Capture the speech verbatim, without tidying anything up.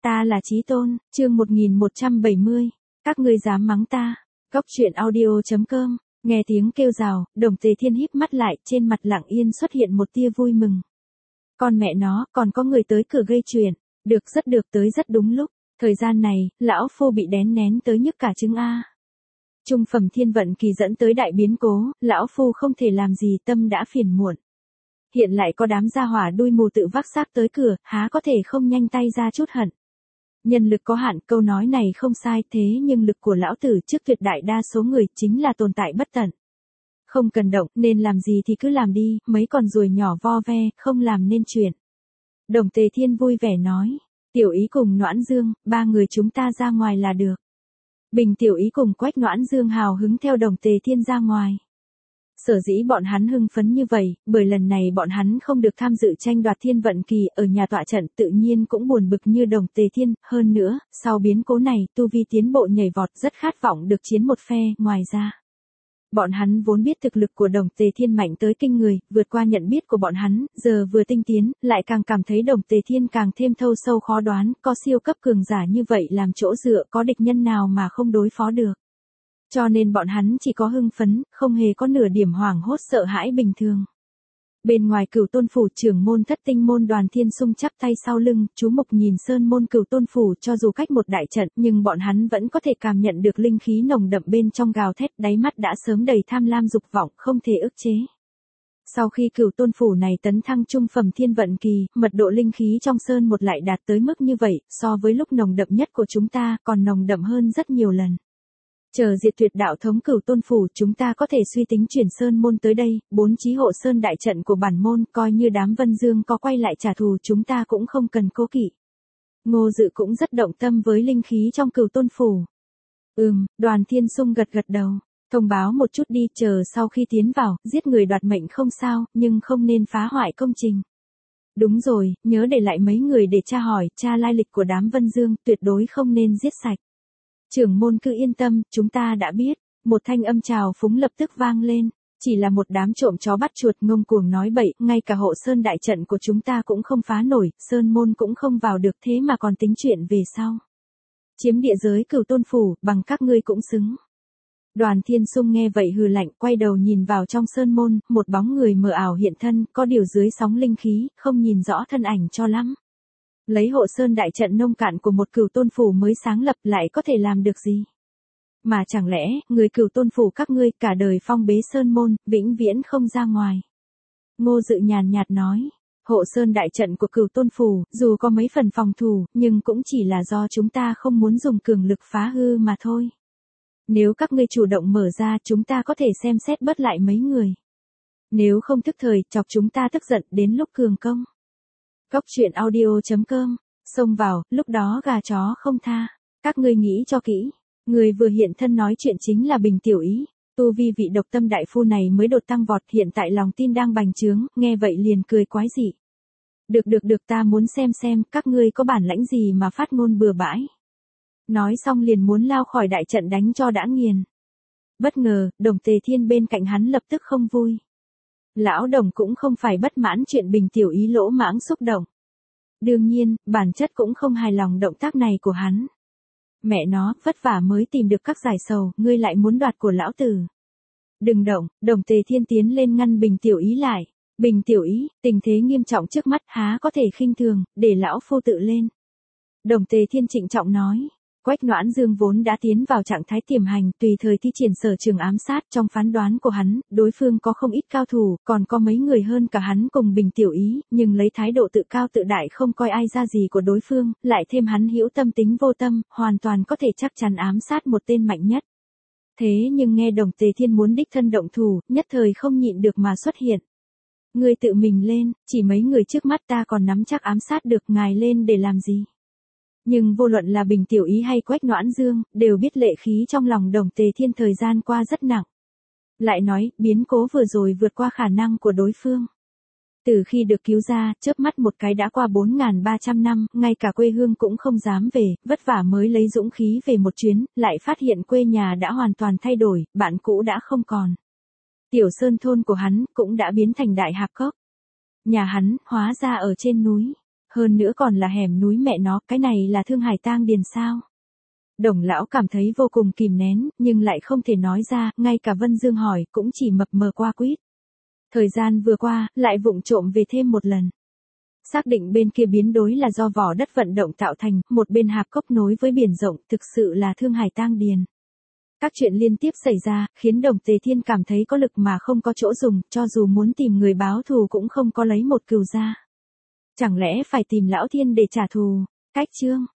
Ta là Chí Tôn, chương một nghìn một trăm bảy mươi. Các ngươi dám mắng ta. Góc truyện audio chấm com. Nghe tiếng kêu rào, Đồng Tề Thiên híp mắt lại, trên mặt lặng yên xuất hiện một tia vui mừng. Con mẹ nó, còn có người tới cửa gây chuyện. Được rất được tới rất đúng lúc. Thời gian này, lão phu bị đén nén tới nhức cả trứng A. Trung phẩm thiên vận kỳ dẫn tới đại biến cố, lão phu không thể làm gì, tâm đã phiền muộn. Hiện lại có đám gia hỏa đuôi mù tự vác xác tới cửa, há có thể không nhanh tay ra chút hận. Nhân lực có hạn, câu nói này không sai, thế nhưng lực của lão tử trước tuyệt đại đa số người chính là tồn tại bất tận. Không cần động, nên làm gì thì cứ làm đi, mấy con ruồi nhỏ vo ve, không làm nên chuyện. Đồng Tề Thiên vui vẻ nói, Tiểu Ý cùng Noãn Dương, ba người chúng ta ra ngoài là được. Bình Tiểu Ý cùng Quách Noãn Dương hào hứng theo Đồng Tề Thiên ra ngoài. Sở dĩ bọn hắn hưng phấn như vậy, bởi lần này bọn hắn không được tham dự tranh đoạt thiên vận kỳ ở nhà tọa trận, tự nhiên cũng buồn bực như Đồng Tề Thiên, hơn nữa, sau biến cố này, tu vi tiến bộ nhảy vọt, rất khát vọng được chiến một phe, ngoài ra. Bọn hắn vốn biết thực lực của Đồng Tề Thiên mạnh tới kinh người, vượt qua nhận biết của bọn hắn, giờ vừa tinh tiến, lại càng cảm thấy Đồng Tề Thiên càng thêm thâu sâu khó đoán, có siêu cấp cường giả như vậy làm chỗ dựa, có địch nhân nào mà không đối phó được. Cho nên bọn hắn chỉ có hưng phấn, không hề có nửa điểm hoảng hốt sợ hãi bình thường. Bên ngoài Cửu Tôn phủ, trưởng môn Thất Tinh môn Đoàn Thiên Sung chắp tay sau lưng, chú mục nhìn sơn môn Cửu Tôn phủ, cho dù cách một đại trận, nhưng bọn hắn vẫn có thể cảm nhận được linh khí nồng đậm bên trong gào thét, đáy mắt đã sớm đầy tham lam dục vọng, không thể ức chế. Sau khi Cửu Tôn phủ này tấn thăng trung phẩm thiên vận kỳ, mật độ linh khí trong sơn một lại đạt tới mức như vậy, so với lúc nồng đậm nhất của chúng ta, còn nồng đậm hơn rất nhiều lần. Chờ diệt tuyệt đạo thống Cửu Tôn phủ, chúng ta có thể suy tính chuyển sơn môn tới đây, bốn chí hộ sơn đại trận của bản môn, coi như đám Vân Dương có quay lại trả thù chúng ta cũng không cần cố kỵ. Ngô Dự cũng rất động tâm với linh khí trong Cửu Tôn phủ. Ừm, Đoàn Thiên Sung gật gật đầu, thông báo một chút đi, chờ sau khi tiến vào, giết người đoạt mệnh không sao, nhưng không nên phá hoại công trình. Đúng rồi, nhớ để lại mấy người để tra hỏi, tra lai lịch của đám Vân Dương, tuyệt đối không nên giết sạch. Trưởng môn cứ yên tâm, chúng ta đã biết. Một thanh âm trào phúng lập tức vang lên. Chỉ là một đám trộm chó bắt chuột ngông cuồng nói bậy, ngay cả hộ sơn đại trận của chúng ta cũng không phá nổi, sơn môn cũng không vào được, thế mà còn tính chuyện về sau. Chiếm địa giới Cửu Tôn phủ, bằng các ngươi cũng xứng. Đoàn Thiên Sung nghe vậy hừ lạnh, quay đầu nhìn vào trong sơn môn, một bóng người mờ ảo hiện thân, có điều dưới sóng linh khí, không nhìn rõ thân ảnh cho lắm. Lấy hộ sơn đại trận nông cạn của một Cửu Tôn phủ mới sáng lập lại có thể làm được gì? Mà chẳng lẽ, người Cửu Tôn phủ các ngươi cả đời phong bế sơn môn, vĩnh viễn không ra ngoài? Ngô Dự nhàn nhạt nói, hộ sơn đại trận của Cửu Tôn phủ, dù có mấy phần phòng thủ, nhưng cũng chỉ là do chúng ta không muốn dùng cường lực phá hư mà thôi. Nếu các ngươi chủ động mở ra, chúng ta có thể xem xét bớt lại mấy người. Nếu không thức thời, chọc chúng ta tức giận, đến lúc cường công. Góc truyện audio chấm com, xông vào, lúc đó gà chó không tha. Các ngươi nghĩ cho kỹ, người vừa hiện thân nói chuyện chính là Bình Tiểu Ý. Tu vi vị độc tâm đại phu này mới đột tăng vọt, hiện tại lòng tin đang bành trướng, nghe vậy liền cười quái dị. Được được được, ta muốn xem xem, các ngươi có bản lãnh gì mà phát ngôn bừa bãi. Nói xong liền muốn lao khỏi đại trận đánh cho đã nghiền. Bất ngờ, Đồng Tề Thiên bên cạnh hắn lập tức không vui. Lão Đồng cũng không phải bất mãn chuyện Bình Tiểu Ý lỗ mãng xúc động. Đương nhiên, bản chất cũng không hài lòng động tác này của hắn. Mẹ nó, vất vả mới tìm được các giải sầu, ngươi lại muốn đoạt của lão tử. Đừng động, Đồng Tề Thiên tiến lên ngăn Bình Tiểu Ý lại. Bình Tiểu Ý, tình thế nghiêm trọng trước mắt, há có thể khinh thường, để lão phu tự lên. Đồng Tề Thiên trịnh trọng nói. Quách Noãn Dương vốn đã tiến vào trạng thái tiềm hành, tùy thời thi triển sở trường ám sát, trong phán đoán của hắn, đối phương có không ít cao thủ, còn có mấy người hơn cả hắn cùng Bình Tiểu Ý, nhưng lấy thái độ tự cao tự đại không coi ai ra gì của đối phương, lại thêm hắn hữu tâm tính vô tâm, hoàn toàn có thể chắc chắn ám sát một tên mạnh nhất. Thế nhưng nghe Đồng Tề Thiên muốn đích thân động thủ, nhất thời không nhịn được mà xuất hiện. Ngươi tự mình lên, chỉ mấy người trước mắt ta còn nắm chắc ám sát được, ngài lên để làm gì? Nhưng vô luận là Bình Tiểu Ý hay Quách Noãn Dương, đều biết lệ khí trong lòng Đồng Tề Thiên thời gian qua rất nặng. Lại nói, biến cố vừa rồi vượt qua khả năng của đối phương. Từ khi được cứu ra, chớp mắt một cái đã qua bốn nghìn ba trăm năm, ngay cả quê hương cũng không dám về, vất vả mới lấy dũng khí về một chuyến, lại phát hiện quê nhà đã hoàn toàn thay đổi, bạn cũ đã không còn. Tiểu sơn thôn của hắn cũng đã biến thành đại hạp cốc. Nhà hắn, hóa ra ở trên núi. Hơn nữa còn là hẻm núi mẹ nó, cái này là Thương Hải tang điền sao? Đồng lão cảm thấy vô cùng kìm nén, nhưng lại không thể nói ra, ngay cả Vân Dương hỏi, cũng chỉ mập mờ qua quýt. Thời gian vừa qua, lại vụng trộm về thêm một lần. Xác định bên kia biến đối là do vỏ đất vận động tạo thành, một bên hạp cốc nối với biển rộng, thực sự là Thương Hải tang điền. Các chuyện liên tiếp xảy ra, khiến Đồng Tề Thiên cảm thấy có lực mà không có chỗ dùng, cho dù muốn tìm người báo thù cũng không có lấy một cừu ra. Chẳng lẽ phải tìm Lão Thiên để trả thù? Cách chương